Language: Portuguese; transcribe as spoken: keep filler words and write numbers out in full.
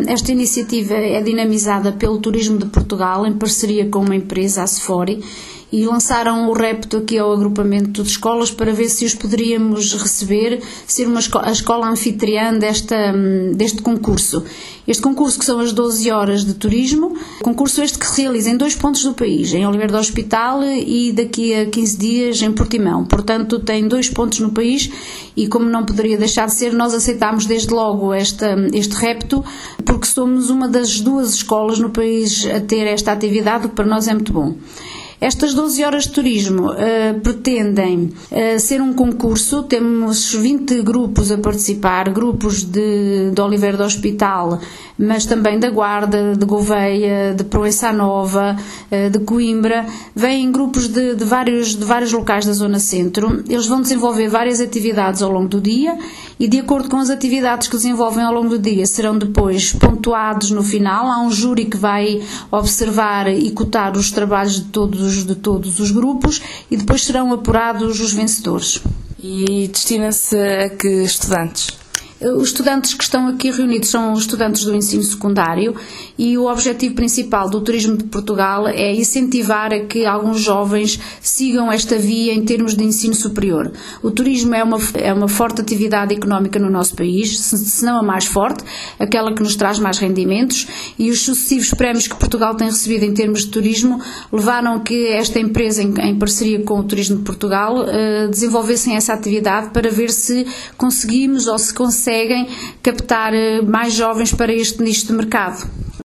esta iniciativa é dinamizada pelo Turismo de Portugal, em parceria com uma empresa, a Sefori, e lançaram o repto aqui ao agrupamento de escolas para ver se os poderíamos receber, ser uma escola, a escola anfitriã desta, deste concurso. Este concurso, que são as doze horas de turismo, concurso este que se realiza em dois pontos do país, em Oliveira do Hospital e daqui a quinze dias em Portimão. Portanto, tem dois pontos no país e, como não poderia deixar de ser, nós aceitámos desde logo esta, este repto, porque somos uma das duas escolas no país a ter esta atividade, o que para nós é muito bom. Estas doze horas de turismo uh, pretendem uh, ser um concurso. Temos vinte grupos a participar, grupos de, de Oliveira do Hospital, mas também da Guarda, de Gouveia, de Proença Nova, uh, de Coimbra. Vêm grupos de, de, vários, de vários locais da zona centro. Eles vão desenvolver várias atividades ao longo do dia e, de acordo com as atividades que desenvolvem ao longo do dia, serão depois pontuados no final. Há um júri que vai observar e cotar os trabalhos de todos de todos os grupos e depois serão apurados os vencedores. E destina-se a que estudantes? Os estudantes que estão aqui reunidos são os estudantes do ensino secundário e o objetivo principal do Turismo de Portugal é incentivar a que alguns jovens sigam esta via em termos de ensino superior. O turismo é uma, é uma forte atividade económica no nosso país, se não a mais forte, aquela que nos traz mais rendimentos, e os sucessivos prémios que Portugal tem recebido em termos de turismo levaram a que esta empresa, em, em parceria com o Turismo de Portugal, eh, desenvolvessem essa atividade para ver se conseguimos ou se conseguimos conseguem captar mais jovens para este nicho de mercado.